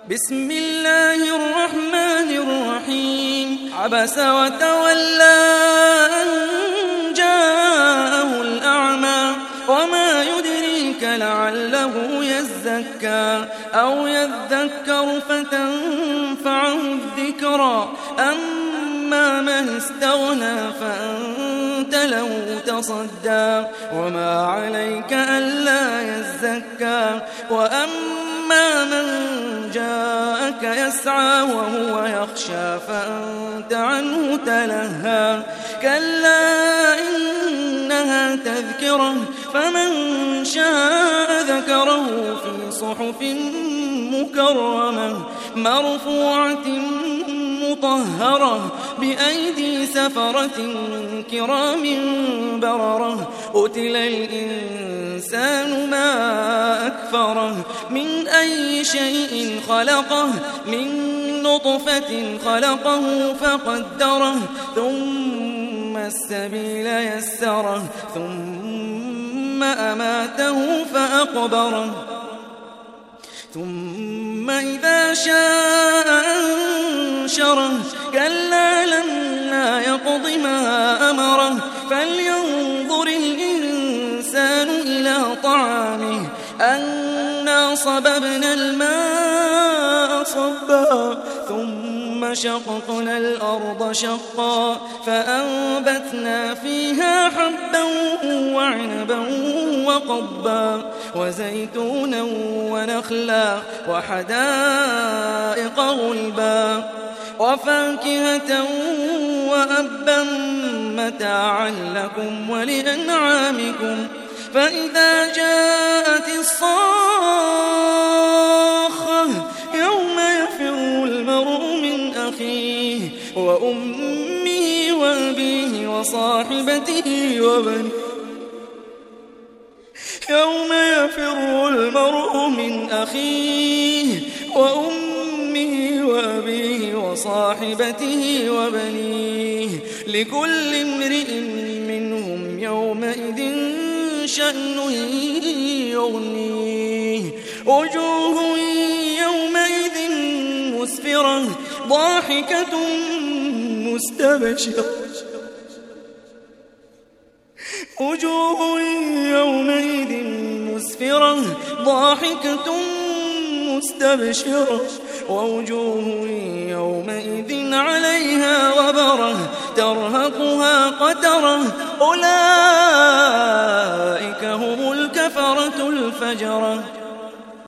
بسم الله الرحمن الرحيم عبس وتولى أن جاءه الأعمى وما يدريك لعله يزكى أو يذكر فتنفعه الذكرى أما من استغنى فأنت له تصدى وما عليك ألا يزكى وأما من جاءك يسعى وهو يخشى فأنت عنه تلهى كلا إنها تذكرة فمن شاء ذكره في صحف مكرمة مرفوعة مطهرة بأيدي سفرة كرام بررة قتل الإنسان ما أكفره من أي شيء خلقه من نطفة خلقه فقدره ثم السبيل يسره ثم أماته فأقبره ثم إذا شاء أنشره كلا لما يقض ما أمره فلينظر الإنسان إلى طعامه أنا صببنا الماء صبا ثم شققنا الأرض شقا فأنبتنا فيها حبا وعنبا وقبا وزيتونا ونخلا وحدائق غلبا وفاكهة وأبا متاعا لكم ولأنعامكم فإذا جاءت الصاخة يوم يفر المرء من أخيه وأمه وأبيه وصاحبته وبنيه يوم يفر المرء من أخيه وأمه وأبيه وصاحبته وبنيه لكل امرئ منهم يومئذ شأن يغنيه وجوه يومئذ مسفرة ضاحكة مستبشرة وجوه يومئذ مسفرة ضاحكة مستبشرة ووجوه يومئذ عليها غبرة ترهقها قترة أولئك هم الكفرة الفجرة.